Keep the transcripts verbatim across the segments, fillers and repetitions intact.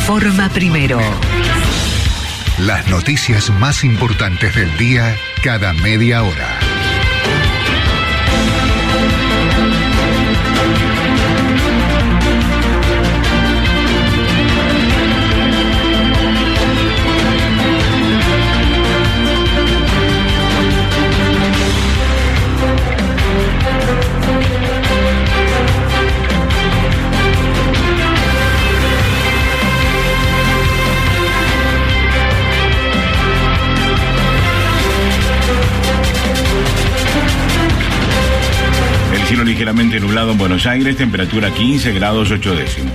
informa primero. Las noticias más importantes del día cada media hora. Cielo ligeramente nublado en Buenos Aires, temperatura quince grados ocho décimos.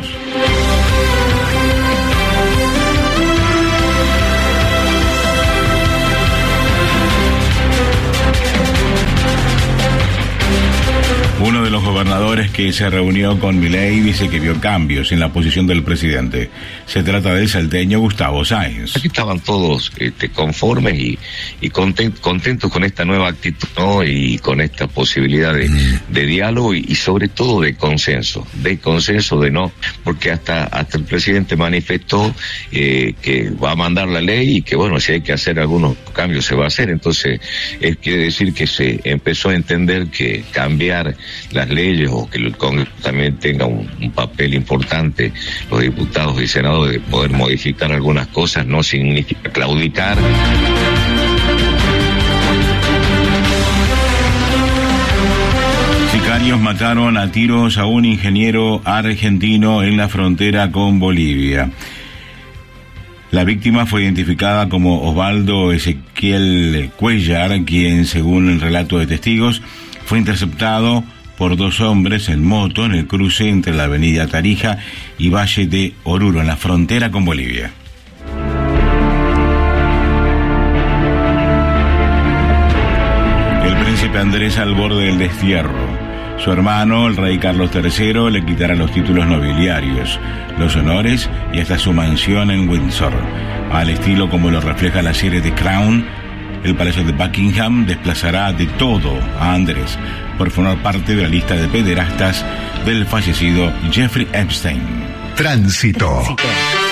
Uno de los gobernadores que se reunió con Milei dice que vio cambios en la posición del presidente. Se trata del salteño Gustavo Sáenz. Aquí estaban todos este, conformes y, y content, contentos con esta nueva actitud, ¿no? Y con esta posibilidad de, mm. de diálogo y, y sobre todo de consenso, de consenso de no, porque hasta hasta el presidente manifestó eh, que va a mandar la ley y que bueno, si hay que hacer algunos cambios se va a hacer. Entonces, eh, quiere decir que se empezó a entender que cambiar las leyes o que el Congreso también tenga un, un papel importante, los diputados y senadores, de poder modificar algunas cosas no significa claudicar. Sicarios mataron a tiros a un ingeniero argentino en la frontera con Bolivia. La víctima fue identificada como Osvaldo Ezequiel Cuellar, quien, según el relato de testigos, fue interceptado por dos hombres en moto en el cruce entre la avenida Tarija y Valle de Oruro, en la frontera con Bolivia. El príncipe Andrés al borde del destierro. Su hermano, el rey Carlos tercero, le quitará los títulos nobiliarios, los honores y hasta su mansión en Windsor. Al estilo como lo refleja la serie The Crown, el Palacio de Buckingham desplazará de todo a Andrés por formar parte de la lista de pederastas del fallecido Jeffrey Epstein. Tránsito. Tránsito.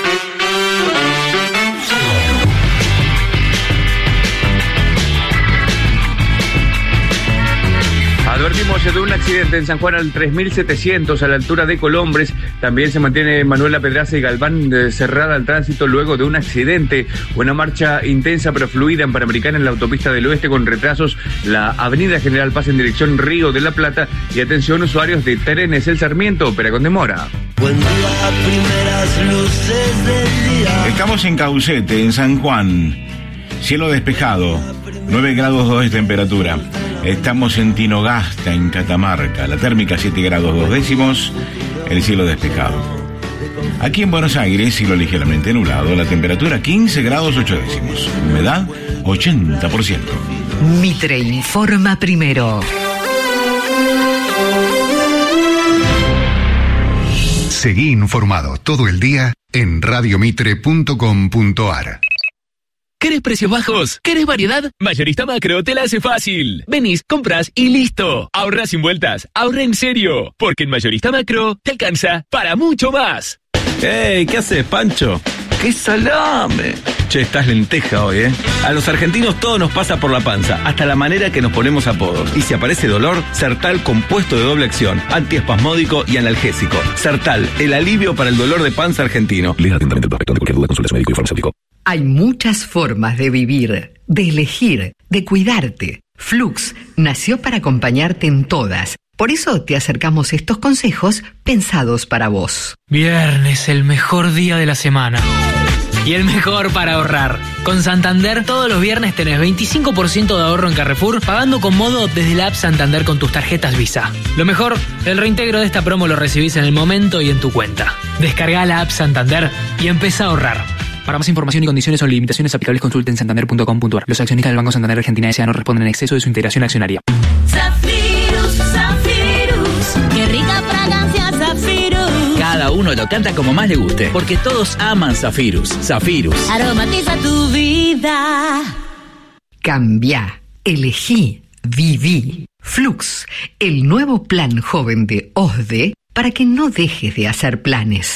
Advertimos de un accidente en San Juan al tres mil setecientos a la altura de Colombres. También se mantiene Manuela Pedraza y Galván eh, cerrada al tránsito luego de un accidente. Una marcha intensa pero fluida en Panamericana en la autopista del Oeste con retrasos. La avenida General Paz en dirección Río de la Plata. Y atención usuarios de trenes El Sarmiento, opera con demora. Buen día, primeras luces del día. Estamos en Caucete, en San Juan. Cielo despejado, nueve grados dos de temperatura. Estamos en Tinogasta, en Catamarca. La térmica siete grados dos décimos, el cielo despejado. Aquí en Buenos Aires, cielo ligeramente nublado, la temperatura quince grados ocho décimos. Humedad ochenta por ciento. Mitre informa primero. Seguí informado todo el día en radio mitre punto com punto a r. ¿Querés precios bajos? ¿Querés variedad? Mayorista Macro te la hace fácil. Venís, compras y listo. Ahorra sin vueltas. Ahorra en serio. Porque en Mayorista Macro te alcanza para mucho más. ¡Ey! ¿Qué haces, Pancho? ¡Qué salame! Che, estás lenteja hoy, ¿eh? A los argentinos todo nos pasa por la panza, hasta la manera que nos ponemos apodos. Y si aparece dolor, Sertal compuesto de doble acción, antiespasmódico y analgésico. Sertal, el alivio para el dolor de panza argentino. Lea atentamente el prospecto. De cualquier duda, consulte a su médico y farmacéutico. Hay muchas formas de vivir, de elegir, de cuidarte. Flux nació para acompañarte en todas. Por eso te acercamos estos consejos pensados para vos. Viernes, el mejor día de la semana. Y el mejor para ahorrar. Con Santander, todos los viernes tenés veinticinco por ciento de ahorro en Carrefour, pagando con modo desde la app Santander con tus tarjetas Visa. Lo mejor, el reintegro de esta promo lo recibís en el momento y en tu cuenta. Descargá la app Santander y empezá a ahorrar. Para más información y condiciones o limitaciones aplicables, consulten santander punto com punto a r. Los accionistas del Banco Santander Argentina S A no responden en exceso de su integración accionaria. Zafirus, Zafirus, qué rica fragancia Zafirus. Cada uno lo canta como más le guste, porque todos aman Zafirus. Zafirus. Aromatiza tu vida. Cambia, elegí, viví. Flux, el nuevo plan joven de O S D E para que no dejes de hacer planes.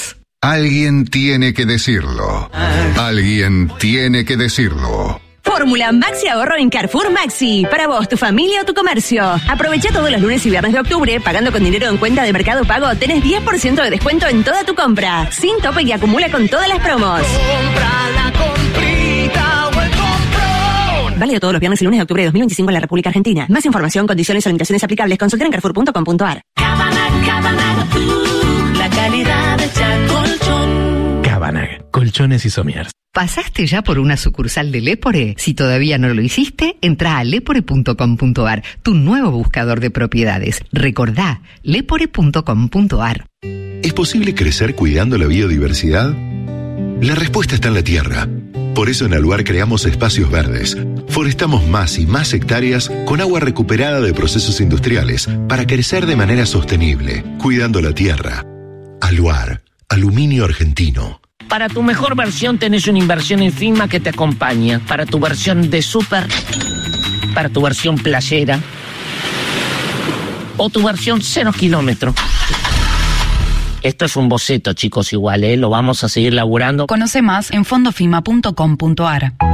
Alguien tiene que decirlo. Alguien tiene que decirlo. Fórmula Maxi Ahorro en Carrefour Maxi. Para vos, tu familia o tu comercio. Aprovecha todos los lunes y viernes de octubre. Pagando con dinero en cuenta de Mercado Pago, tenés diez por ciento de descuento en toda tu compra. Sin tope y acumula con todas las promos. Compra la comprita o el comprón. Válido todos los viernes y lunes de octubre de dos mil veinticinco en la República Argentina. Más información, condiciones o limitaciones aplicables, consulta en carrefour punto com punto a r. Cabanag, Cabanag, uh, la calidad de Chacolchón. Cabanag, colchones y somiers. ¿Pasaste ya por una sucursal de Lepore? Si todavía no lo hiciste, entra a lepore punto com punto a r, tu nuevo buscador de propiedades. Recordá, lepore punto com punto a r. ¿Es posible crecer cuidando la biodiversidad? La respuesta está en la tierra. Por eso en Aluar creamos espacios verdes. Forestamos más y más hectáreas con agua recuperada de procesos industriales para crecer de manera sostenible, cuidando la tierra. Aluar, aluminio argentino. Para tu mejor versión tenés una inversión en FIMA que te acompaña. Para tu versión de súper, para tu versión playera o tu versión cero kilómetro. Esto es un boceto, chicos, igual, ¿eh? Lo vamos a seguir laburando. Conoce más en fondofima punto com punto a r.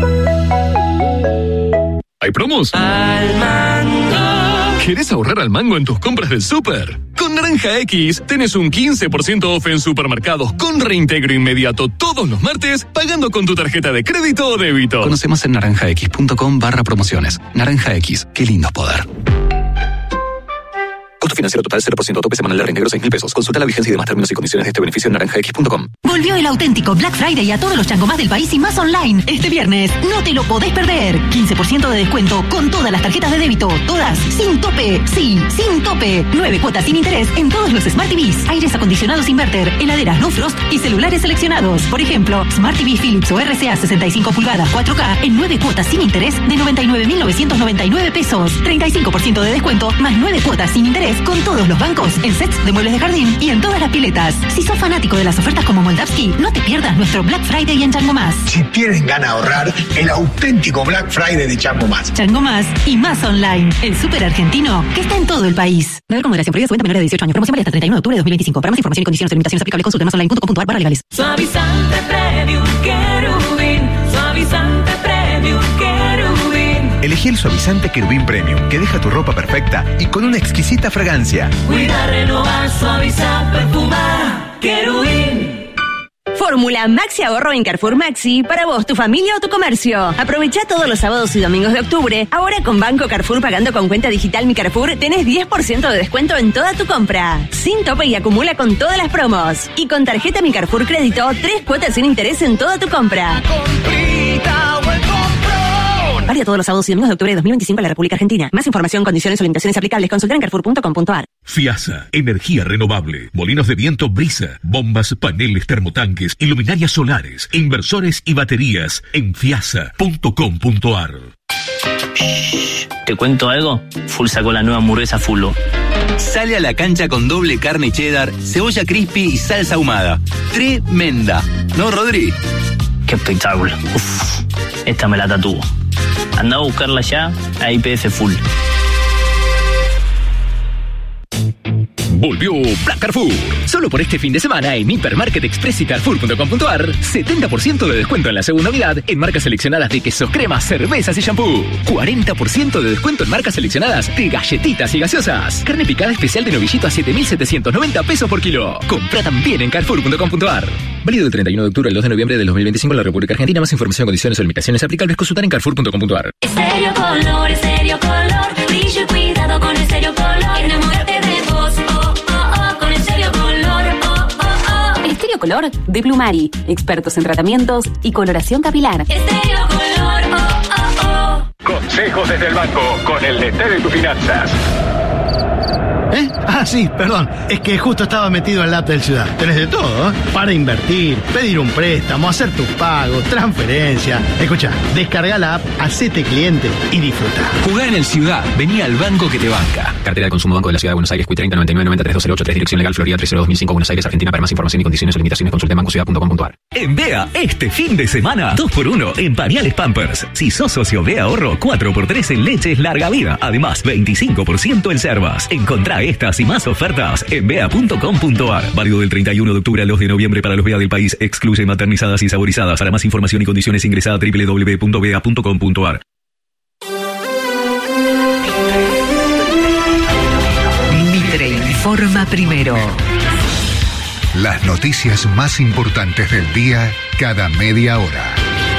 ¿Hay promos? Al mango. ¿Querés ahorrar al mango en tus compras del súper? Con Naranja X tenés un quince por ciento off en supermercados con reintegro inmediato todos los martes pagando con tu tarjeta de crédito o débito. Conoce más en naranjax.com barra promociones. Naranja X, qué lindo es poder. Costo financiero total cero por ciento, tope semanal de reintegro seis mil pesos. Consulta la vigencia y demás términos y condiciones de este beneficio en naranja x punto com. Volvió el auténtico Black Friday a todos los Chango Más del país y más online. Este viernes no te lo podés perder. quince por ciento de descuento con todas las tarjetas de débito. Todas sin tope. Sí, sin tope. nueve cuotas sin interés en todos los Smart T Vs, aires acondicionados inverter, heladeras no frost y celulares seleccionados. Por ejemplo, Smart T V Philips o R C A sesenta y cinco pulgadas cuatro K en nueve cuotas sin interés de noventa y nueve mil novecientos noventa y nueve pesos. treinta y cinco por ciento de descuento más nueve cuotas sin interés con todos los bancos, en sets de muebles de jardín y en todas las piletas. Si sos fanático de las ofertas como Moldavsky, no te pierdas nuestro Black Friday en Chango Más. Si tienen ganas de ahorrar, el auténtico Black Friday de Chango Más. Chango Más y Más Online, el súper argentino que está en todo el país. Beber con moderación, prohibida su venta menores de dieciocho años. Promoción válida hasta el treinta y uno de octubre de dos mil veinticinco. Para más información y condiciones de limitaciones aplicables, consulte masonline punto com punto a r barra legales. Suavizante Premium Querubín. Suavizante Premium Querubín. Elegí el suavizante Querubín Premium, que deja tu ropa perfecta y con una exquisita fragancia. Cuida, renovar, suavizar, perfumar. Querubín. Fórmula Maxi Ahorro en Carrefour Maxi. Para vos, tu familia o tu comercio. Aprovecha todos los sábados y domingos de octubre. Ahora con Banco Carrefour pagando con cuenta digital Mi Carrefour tenés diez por ciento de descuento en toda tu compra. Sin tope y acumula con todas las promos. Y con tarjeta Mi Carrefour Crédito, tres cuotas sin interés en toda tu compra. Válido todos los sábados y domingos de octubre de dos mil veinticinco en la República Argentina. Más información, condiciones o limitaciones aplicables, consulta en carrefour punto com punto a r. FIASA, energía renovable, molinos de viento Brisa, bombas, paneles, termotanques, iluminarias solares, inversores y baterías en fiasa punto com punto a r. ¿Te cuento algo? Full sacó la nueva hamburguesa Fullo. Sale a la cancha con doble carne cheddar, cebolla crispy y salsa ahumada. Tremenda. ¿No, Rodri? Qué espectáculo. Uf, esta me la tatúo. Anda a buscarla ya a I P F Full. Volvió Black Carrefour. Solo por este fin de semana en Hipermarket Express y Carrefour punto com punto a r, setenta por ciento de descuento en la segunda unidad en marcas seleccionadas de quesos, cremas, cervezas y shampoo. cuarenta por ciento de descuento en marcas seleccionadas de galletitas y gaseosas. Carne picada especial de novillito a siete mil setecientos noventa pesos por kilo. Compra también en Carrefour punto com punto a r. Válido del treinta y uno de octubre al dos de noviembre del dos mil veinticinco en la República Argentina. Más información, condiciones o limitaciones aplicables, consultar en Carrefour punto com punto a r. Estéreo Color, Estéreo Color. Brillo y cuidado con Estéreo Color. Enamórate de vos, oh, oh, oh. Con Estéreo Color, oh, oh, oh. Estéreo Color de Plumari. Expertos en tratamientos y coloración capilar. Estéreo Color, oh, oh, oh. Consejos desde el banco con el D T de tus finanzas. ¿Eh? Ah, sí, perdón. Es que justo estaba metido en la app del Ciudad. Tenés de todo, ¿eh? Para invertir, pedir un préstamo, hacer tus pagos, transferencia. Escucha, descarga la app, hacete cliente y disfruta. Jugá en el Ciudad. Vení al banco que te banca. Cartera de consumo Banco de la Ciudad de Buenos Aires. Q treinta noventa y nueve noventa tres dos cero ocho tres. Dirección legal Florida tres cero dos mil cinco Buenos Aires, Argentina. Para más información y condiciones o limitaciones consulte banco ciudad punto com punto a r. En Bea, este fin de semana, dos por uno en pañales Pampers. Si sos socio Bea Ahorro, cuatro por tres en leches larga vida. Además, veinticinco por ciento en servas. Encontrá estas y más ofertas en bea punto com punto ar. Válido del treinta y uno de octubre al dos de noviembre para los B E A del país. Excluye maternizadas y saborizadas. Para más información y condiciones ingresa a doble u doble u doble u punto bea punto com punto ar. Mitre informa primero. Las noticias más importantes del día cada media hora.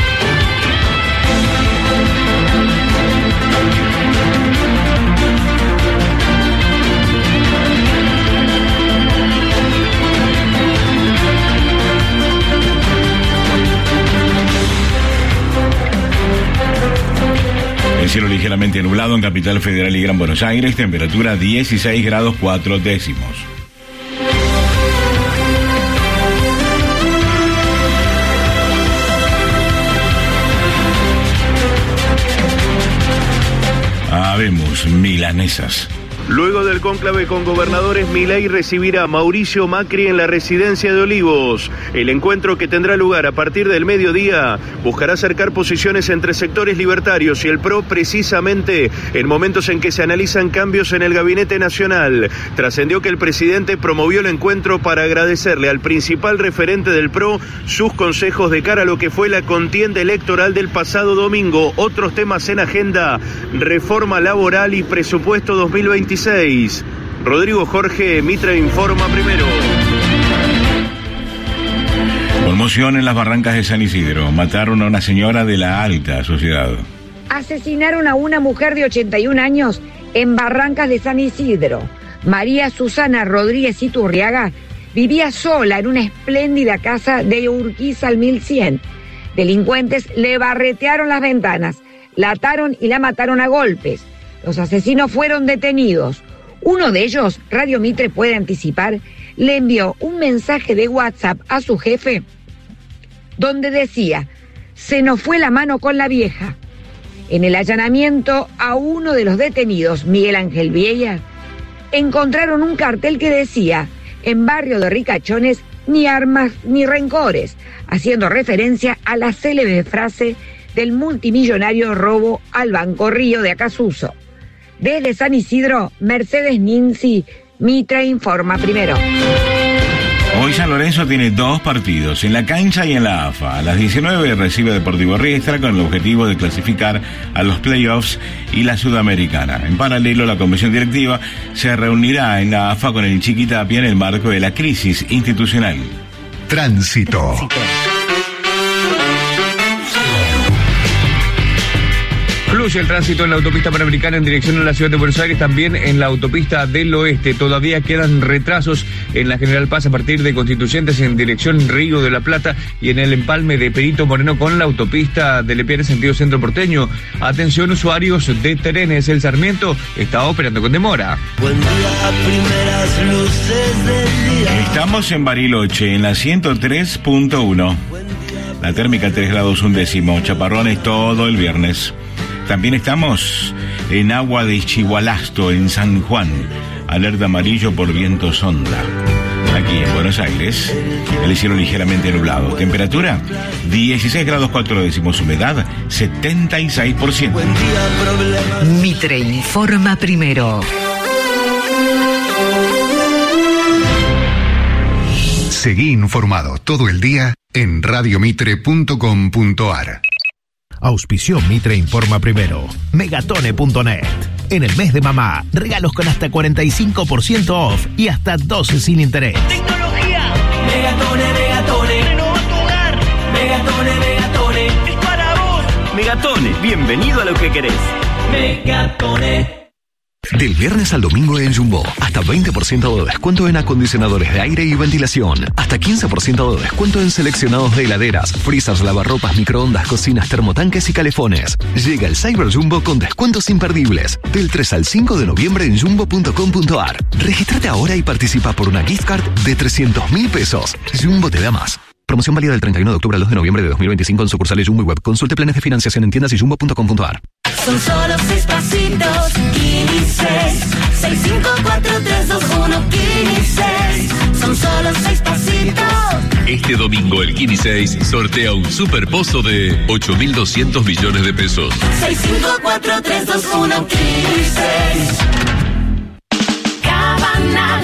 El cielo ligeramente nublado en Capital Federal y Gran Buenos Aires, temperatura dieciséis grados cuatro décimos. Habemos milanesas. Luego del cónclave con gobernadores, Milei recibirá a Mauricio Macri en la residencia de Olivos. El encuentro, que tendrá lugar a partir del mediodía, buscará acercar posiciones entre sectores libertarios y el P R O, precisamente en momentos en que se analizan cambios en el gabinete nacional. Trascendió que el presidente promovió el encuentro para agradecerle al principal referente del P R O sus consejos de cara a lo que fue la contienda electoral del pasado domingo. Otros temas en agenda: reforma laboral y presupuesto dos mil veintiséis. Rodrigo Jorge, Mitre informa primero. Conmoción en las Barrancas de San Isidro. Mataron a una señora de la alta sociedad. Asesinaron a una mujer de ochenta y un años en Barrancas de San Isidro. María Susana Rodríguez Iturriaga vivía sola en una espléndida casa de Urquiza al mil cien. Delincuentes le barretearon las ventanas, la ataron y la mataron a golpes. Los asesinos fueron detenidos. Uno de ellos, Radio Mitre puede anticipar, le envió un mensaje de WhatsApp a su jefe donde decía: se nos fue la mano con la vieja. En el allanamiento a uno de los detenidos, Miguel Ángel Vieira, encontraron un cartel que decía: en barrio de Ricachones, ni armas ni rencores, haciendo referencia a la célebre frase del multimillonario robo al Banco Río de Acasuso. Desde San Isidro, Mercedes Ninzi, Mitre informa primero. Hoy San Lorenzo tiene dos partidos, en la cancha y en la A F A. A las diecinueve recibe Deportivo Riestra con el objetivo de clasificar a los playoffs y la Sudamericana. En paralelo, la comisión directiva se reunirá en la A F A con el Chiquitapia en el marco de la crisis institucional. Tránsito. Tránsito. Fluye el tránsito en la autopista Panamericana en dirección a la ciudad de Buenos Aires, también en la autopista del oeste. Todavía quedan retrasos en la General Paz a partir de Constituyentes en dirección Río de la Plata y en el empalme de Perito Moreno con la autopista de Lepiane en sentido centro porteño. Atención, usuarios de trenes, el Sarmiento está operando con demora. Buen día, primeras luces del día. Estamos en Bariloche, en la ciento tres punto uno. La térmica tres grados un décimo, chaparrones todo el viernes. También estamos en Agua de Chihualasto, en San Juan. Alerta amarillo por viento sonda. Aquí en Buenos Aires, el cielo ligeramente nublado. Temperatura dieciséis grados cuatro décimos. Humedad setenta y seis por ciento. Mitre informa primero. Seguí informado todo el día en radio mitre punto com punto ar. Auspició Mitre informa primero. Megatone punto net. En el mes de mamá, regalos con hasta cuarenta y cinco por ciento off y hasta doce sin interés. Tecnología. Megatone, Megatone. Renova tu hogar. Megatone, Megatone. Es para vos. Megatone, bienvenido a lo que querés. Megatone. Del viernes al domingo en Jumbo, hasta veinte por ciento de descuento en acondicionadores de aire y ventilación, hasta quince por ciento de descuento en seleccionados de heladeras, freezers, lavarropas, microondas, cocinas, termotanques y calefones. Llega el Cyber Jumbo con descuentos imperdibles, del tres al cinco de noviembre en jumbo punto com punto ar. Regístrate ahora y participa por una gift card de trescientos mil pesos. Jumbo te da más. Promoción válida del treinta y uno de octubre al dos de noviembre de dos mil veinticinco en sucursales Jumbo y Web. Consulte planes de financiación en tiendas y jumbo punto com punto ar. Son solo seis pasitos, Kini seis, seis cinco cuatro tres dos uno, Kini seis. Son solo seis pasitos. Este domingo el Kini seis sortea un superpozo de ocho mil doscientos millones de pesos. seis cinco cuatro tres dos uno, Kini seis. Cabana,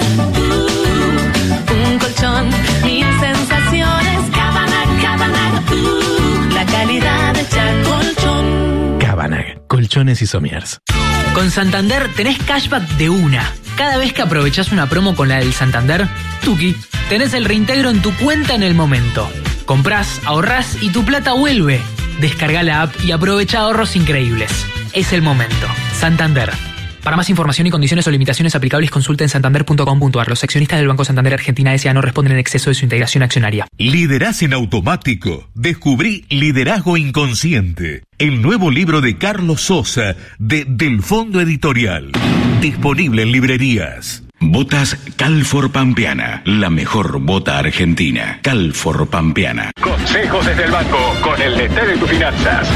uh, un colchón, mil sensaciones. Cabana, Cabana, uh, la calidad hecha colchón. Cabanag, colchones y somiers. Con Santander tenés cashback de una. Cada vez que aprovechás una promo con la del Santander, tuki, tenés el reintegro en tu cuenta en el momento. Comprás, ahorrás y tu plata vuelve. Descarga la app y aprovecha ahorros increíbles. Es el momento. Santander. Para más información y condiciones o limitaciones aplicables, consulta en santander punto com punto a r. Los accionistas del Banco Santander Argentina S A no responden en exceso de su integración accionaria. Liderás en automático. Descubrí Liderazgo Inconsciente. El nuevo libro de Carlos Sosa de Del Fondo Editorial. Disponible en librerías. Botas Calfor Pampeana, la mejor bota argentina. Calfor Pampeana. Consejos desde el banco con el D T de tus finanzas.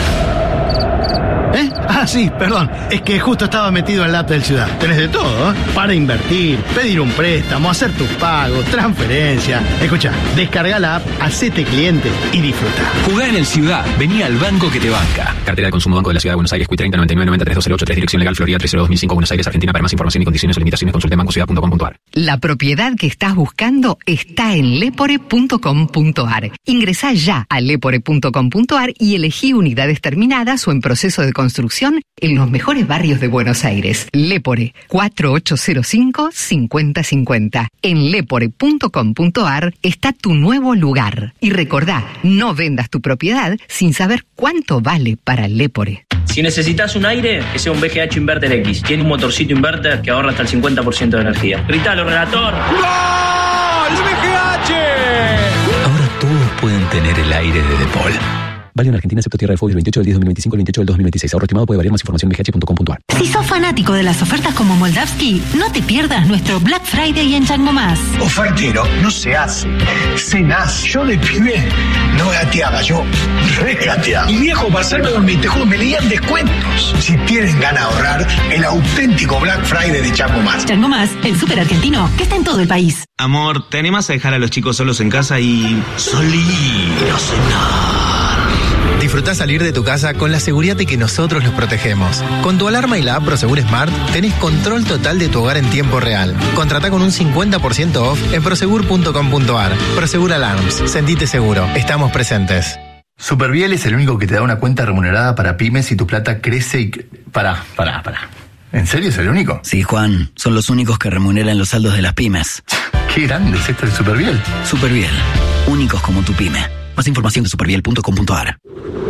¿Eh? Ah, sí, perdón. Es que justo estaba metido en la app del Ciudad. Tenés de todo, ¿eh? Para invertir, pedir un préstamo, hacer tus pagos, transferencia. Escucha, descarga la app, hacete cliente y disfruta. Jugá en el Ciudad. Vení al banco que te banca. Cartera de consumo Banco de la Ciudad de Buenos Aires. Q treinta noventa y nueve noventa tres dos cero ocho tres. Dirección legal Florida tres cero dos mil cinco Buenos Aires, Argentina. Para más información y condiciones o limitaciones consulte banco ciudad punto com punto a r. La propiedad que estás buscando está en lepore punto com punto a r. Ingresá ya a lepore punto com punto a r y elegí unidades terminadas o en proceso de construcción en los mejores barrios de Buenos Aires. Lepore, cuatro ocho cero cinco, cinco cero cinco cero. En lepore punto com punto a r está tu nuevo lugar. Y recordá, no vendas tu propiedad sin saber cuánto vale para Lepore. Si necesitas un aire, que sea un B G H Inverter X. Tiene un motorcito inverter que ahorra hasta el cincuenta por ciento de energía. Gritalo, relator. ¡Gol! ¡B G H! Ahora todos pueden tener el aire de Depol. Válido en Argentina, excepto Tierra del Fuego, el veintiocho del diez de dos mil veinticinco, el veintiocho del dos de dos mil veintiséis. Ahorro estimado puede variar. Más información en b g h punto com punto a r. Si sos fanático de las ofertas como Moldavsky, no te pierdas nuestro Black Friday en Chango Más. Ofertero no se hace, se nace. Yo de pibe no gateaba, yo regateaba. Mi viejo para hacerme dormir, te juro, me leían descuentos. Si tienen ganas de ahorrar, el auténtico Black Friday de Chango Más. Chango Más, el súper argentino que está en todo el país. Amor, ¿te animás a dejar a los chicos solos en casa y salir a cenar? Disfrutá salir de tu casa con la seguridad de que nosotros los protegemos. Con tu alarma y la app Prosegur Smart tenés control total de tu hogar en tiempo real. Contratá con un cincuenta por ciento off en prosegur punto com punto a r. Prosegur Alarms. Sentite seguro. Estamos presentes. Superviel es el único que te da una cuenta remunerada para pymes y tu plata crece y... Pará, pará, pará. ¿En serio es el único? Sí, Juan. Son los únicos que remuneran los saldos de las pymes. Qué grande es esto de Superviel. Superviel. Únicos como tu pyme. Más información de superviel punto com punto a r.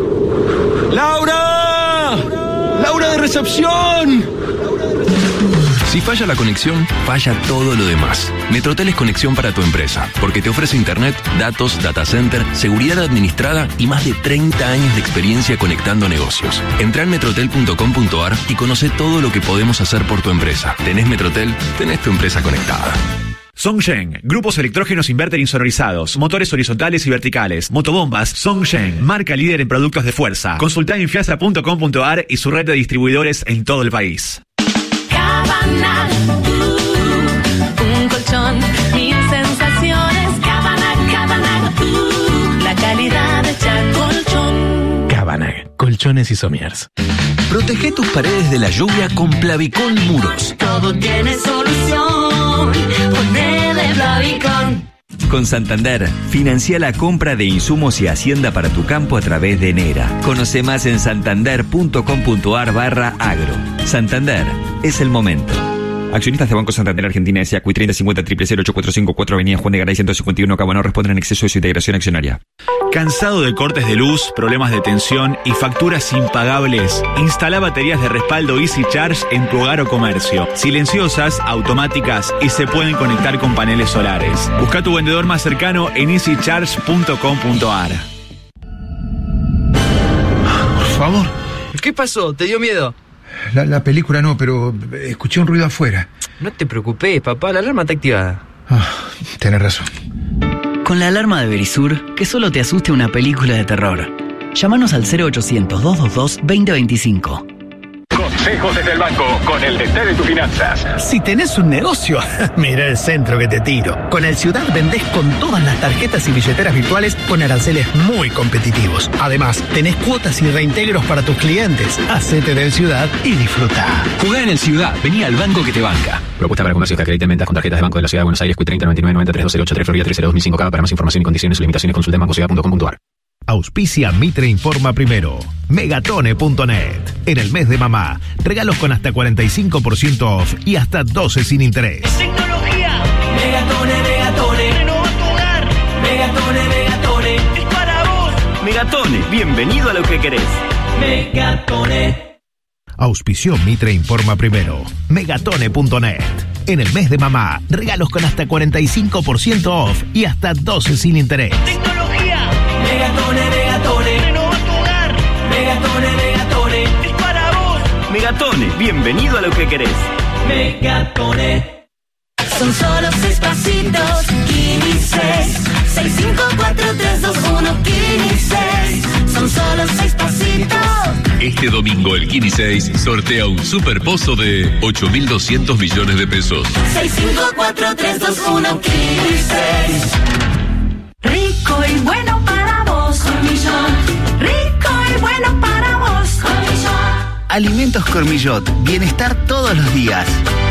¡Laura! ¡Laura de recepción! Si falla la conexión, falla todo lo demás. Metrotel es conexión para tu empresa, porque te ofrece internet, datos, data center, seguridad administrada y más de treinta años de experiencia conectando negocios. Entrá en metrotel punto com punto a r y conoce todo lo que podemos hacer por tu empresa. ¿Tenés Metrotel? Tenés tu empresa conectada. Songsheng, grupos electrógenos inverter insonorizados, motores horizontales y verticales, motobombas. Songsheng, marca líder en productos de fuerza. Consultá en fiasa punto com punto a r y su red de distribuidores en todo el país. Cabana, uh, un colchón, mil sensaciones. Cabana, Cabana, uh, la calidad hecha colchón. Cabanag, colchones y somiers. Protege tus paredes de la lluvia con Plavicón Muros. Todo tiene solución. Ponele Plavicón. Con Santander, financia la compra de insumos y hacienda para tu campo a través de Nera. Conoce más en santander punto com punto a r barra agro. Santander, es el momento. Accionistas de Banco Santander Argentina S A Q treinta cincuenta cero cero ocho cuatro cinco cuatro Avenida Juan de Garay ciento cincuenta y uno Cabo no responden en exceso de su integración accionaria. ¿Cansado de cortes de luz, problemas de tensión y facturas impagables? Instala baterías de respaldo Easy Charge en tu hogar o comercio. Silenciosas, automáticas y se pueden conectar con paneles solares. Busca tu vendedor más cercano en easy charge punto com punto a r. Por favor. ¿Qué pasó? ¿Te dio miedo? La, la película no, pero escuché un ruido afuera. No te preocupes, papá, la alarma está activada. Ah, tenés razón. Con la alarma de Verisur, que solo te asuste una película de terror. Llámanos al cero ochocientos, doscientos veintidós, veinte veinticinco. Consejos desde el banco con el D T de tus finanzas. Si tenés un negocio, mira el centro que te tiro. Con el Ciudad vendés con todas las tarjetas y billeteras virtuales con aranceles muy competitivos. Además, tenés cuotas y reintegros para tus clientes. Hacete del Ciudad y disfruta. Jugá en el Ciudad, vení al banco que te banca. Propuesta para comercios que acrediten ventas con tarjetas de Banco de la Ciudad de Buenos Aires, Q treinta, noventa y nueve, noventa y tres, doce, ochenta y tres, Florida trece cero dos mil cinco K. Para más información y condiciones y limitaciones consulta en bancociudad punto com punto a r. Auspicia Mitre Informa Primero. Megatone punto net. En el mes de mamá, regalos con hasta cuarenta y cinco por ciento off y hasta doce sin interés. Tecnología. Megatone, Megatone. Renova tu hogar. Megatone, Megatone. Es para vos. Megatone, bienvenido a lo que querés. Megatone. Auspició Mitre Informa Primero. Megatone punto net. En el mes de mamá, regalos con hasta cuarenta y cinco por ciento off y hasta doce sin interés. Tecnología. Megatone, Megatone. Renova tu hogar. Megatone, Megatone. Es para vos. Megatone, bienvenido a lo que querés. Megatone. Son solo seis pasitos, Kini seis. Seis, cinco, cuatro, tres, dos, uno, Kini seis. Son solo seis pasitos. Este domingo el Kini seis sortea un super pozo de ocho mil doscientos millones de pesos. Seis, cinco, cuatro, tres, dos, uno, Kini seis. Rico y bueno para vos, Cormillot. Rico y bueno para vos, Cormillot. Alimentos Cormillot, bienestar todos los días.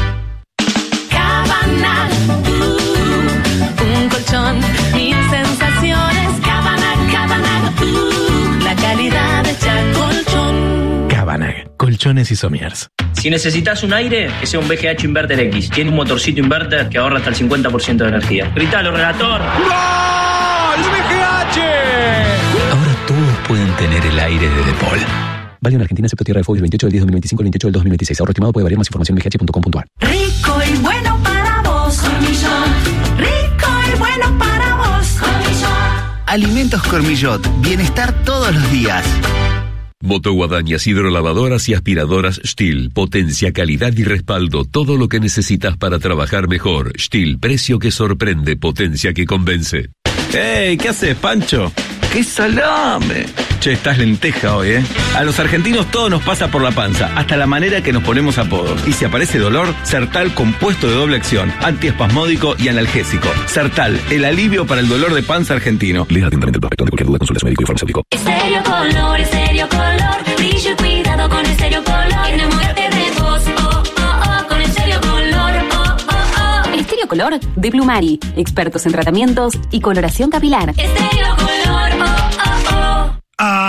Cabanal, uh, un colchón, mil sensaciones. Cabanal, Cabanal, uh, la calidad de Chacolchón. Cabanag, colchones y somiers. Si necesitas un aire, que sea un V G H Inverter X. Tiene un motorcito inverter que ahorra hasta el cincuenta por ciento de energía. Gritalo, relator. ¡Gol! ¡V G H! Ahora todos pueden tener el aire de Depol. Válido en Argentina, excepto Tierra de Fuego, el veintiocho del diez del dos mil veinticinco, el veintiocho del dos del dos mil veintiséis. Ahorro estimado puede variar, más información en v g h punto com punto a r. Rico y bueno para vos, Cormillot. Rico y bueno para vos, Cormillot. Alimentos Cormillot, bienestar todos los días. Motoguadañas, hidrolavadoras y aspiradoras Stihl. Potencia, calidad y respaldo. Todo lo que necesitas para trabajar mejor. Stihl, precio que sorprende, potencia que convence. ¡Ey! ¿Qué haces, Pancho? ¡Qué salame! Che, estás lenteja hoy, ¿eh? A los argentinos todo nos pasa por la panza, hasta la manera que nos ponemos apodos. Y si aparece dolor, Sertal compuesto de doble acción, antiespasmódico y analgésico. Sertal, el alivio para el dolor de panza argentino. Lea atentamente el prospecto. De cualquier duda, consulta a su médico y farmacéutico. Estéreo Color, Estéreo Color. Brillo y cuidado con Estéreo Color. Enamórate de vos, oh, oh, oh, con Estéreo Color, oh, oh, oh. Estéreo Color de Plumari. Expertos en tratamientos y coloración capilar. Estéreo Color, oh, oh, oh.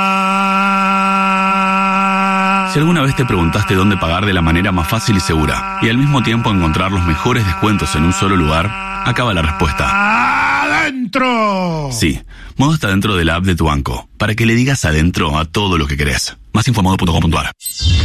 Si alguna vez te preguntaste dónde pagar de la manera más fácil y segura y al mismo tiempo encontrar los mejores descuentos en un solo lugar, acaba la respuesta. ¡Adentro! Sí, Modo está dentro de la app de tu banco, para que le digas adentro a todo lo que querés. Más info en modo punto com punto a r.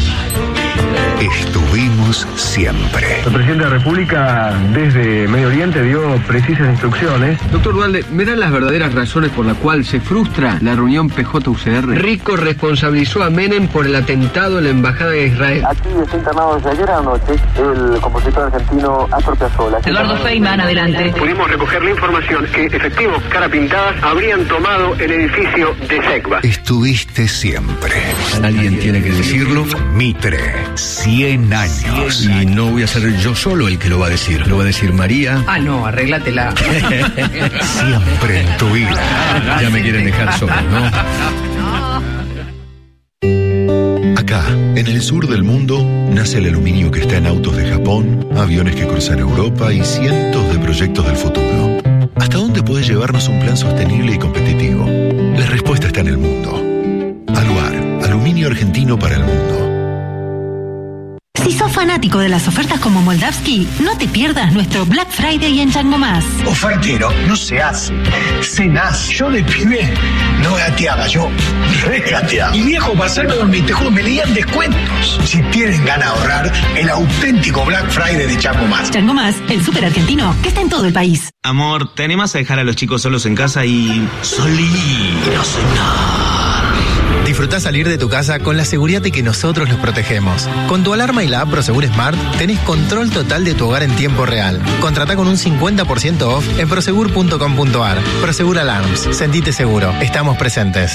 Estuvimos siempre. El presidente de la República desde Medio Oriente dio precisas instrucciones. Doctor Dualde, ¿me dan las verdaderas razones por las cuales se frustra la reunión P J U C R? Rico responsabilizó a Menem por el atentado en la Embajada de Israel. Aquí está internado desde ayer anoche el compositor argentino Astor Piazzolla. Eduardo Feynman, adelante. Pudimos recoger la información que efectivos cara pintadas habrían tomado el edificio de SECBA. Estuviste siempre. Alguien tiene que decirlo. Mitre, cien años. Y no voy a ser yo solo el que lo va a decir. Lo va a decir María. Ah, no, arréglatela. Siempre en tu vida. Ya me quieren dejar solo, ¿no? Acá, en el sur del mundo, nace el aluminio que está en autos de Japón, aviones que cruzan Europa y cientos de proyectos del futuro. ¿Hasta dónde puede llevarnos un plan sostenible y competitivo? La respuesta está en el mundo. Aluar, aluminio argentino para el mundo. Si sos fanático de las ofertas como Moldavsky, no te pierdas nuestro Black Friday en Chango Más. Ofertero no se hace, se nace. Yo de pibe no gateaba, yo regateaba. Y viejo, para hacerme dormir, te juro, me leían descuentos. Si tienen ganas de ahorrar, el auténtico Black Friday de Chango Más. Chango Más, el súper argentino que está en todo el país. Amor, ¿te animas a dejar a los chicos solos en casa y salir a cenar? Disfrutá salir de tu casa con la seguridad de que nosotros los protegemos. Con tu alarma y la app Prosegur Smart tenés control total de tu hogar en tiempo real. Contratá con un cincuenta por ciento off en prosegur punto com punto a r. Prosegur Alarms. Sentite seguro. Estamos presentes.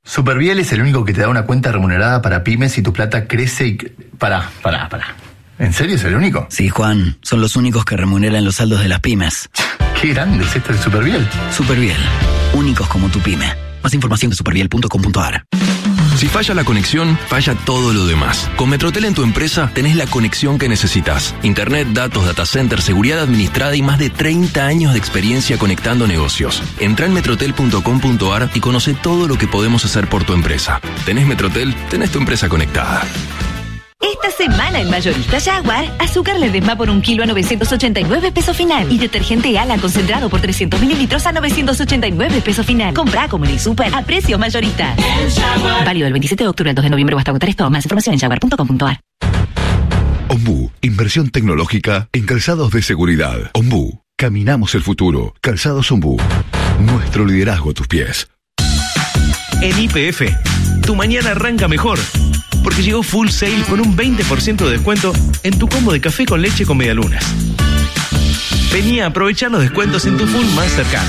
Superviel es el único que te da una cuenta remunerada para pymes y tu plata crece y... Pará, pará, pará. ¿En serio es el único? Sí, Juan. Son los únicos que remuneran los saldos de las pymes. Qué grande es esto de Superviel. Superviel. Únicos como tu pyme. Más información de superviel punto com punto a r. Si falla la conexión, falla todo lo demás. Con Metrotel en tu empresa tenés la conexión que necesitas. Internet, datos, data center, seguridad administrada y más de treinta años de experiencia conectando negocios. Entrá en metrotel punto com punto a r y conoce todo lo que podemos hacer por tu empresa. ¿Tenés Metrotel? Tenés tu empresa conectada. Esta semana en Mayorista Jaguar, azúcar Ledesma por un kilo a novecientos ochenta y nueve pesos final y detergente Ala concentrado por trescientos mililitros a novecientos ochenta y nueve pesos final. Comprá como en el súper a precio mayorista. Válido del veintisiete de octubre al dos de noviembre o hasta agotar esto. Más información en jaguar punto com punto a r. Ombu, inversión tecnológica en calzados de seguridad. Ombu, caminamos el futuro. Calzados Ombu, nuestro liderazgo a tus pies. En Y P F, tu mañana arranca mejor, porque llegó Full Sale con un veinte por ciento de descuento en tu combo de café con leche con medialunas. Vení a aprovechar los descuentos en tu Full más cercana.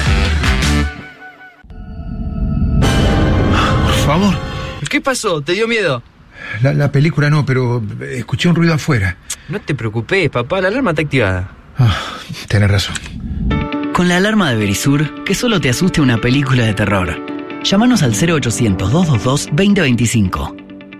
Por favor. ¿Qué pasó? ¿Te dio miedo? La, la película no, pero escuché un ruido afuera. No te preocupes, papá, la alarma está activada. Ah, tenés razón. Con la alarma de Verisur, que solo te asuste una película de terror. Llámanos al cero ochocientos, doscientos veintidós, veinte veinticinco.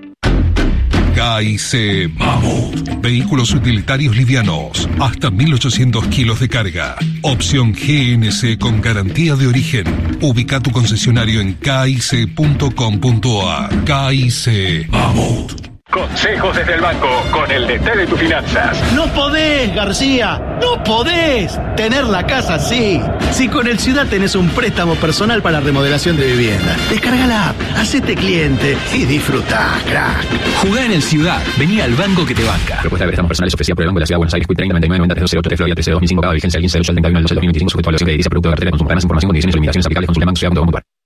K I C Mammoth. Vehículos utilitarios livianos. Hasta mil ochocientos kilos de carga. Opción G N C con garantía de origen. Ubica tu concesionario en k i c punto com punto a r. K I C Mammoth. Consejos desde el banco con el D T de tus finanzas. No podés, García, no podés tener la casa así. Si con el Ciudad tenés un préstamo personal para remodelación de vivienda, descarga la app, hacete cliente y disfrutá, crack. Jugá en el Ciudad, vení al banco que te banca. Propuesta de préstamos personales ofrecida por el Banco de la Ciudad de Buenos Aires, Q treinta, noventa y nueve, noventa, trece cero ocho tres, Florida trece dos mil cinco, cada vigencia del quince de ocho al treinta y uno del doce del dos mil veinticinco, sujeto a evaluación de divisa, producto de cartera de consumo. Más información, condiciones y limitaciones aplicables. Consulta banco ciudad punto com punto a r.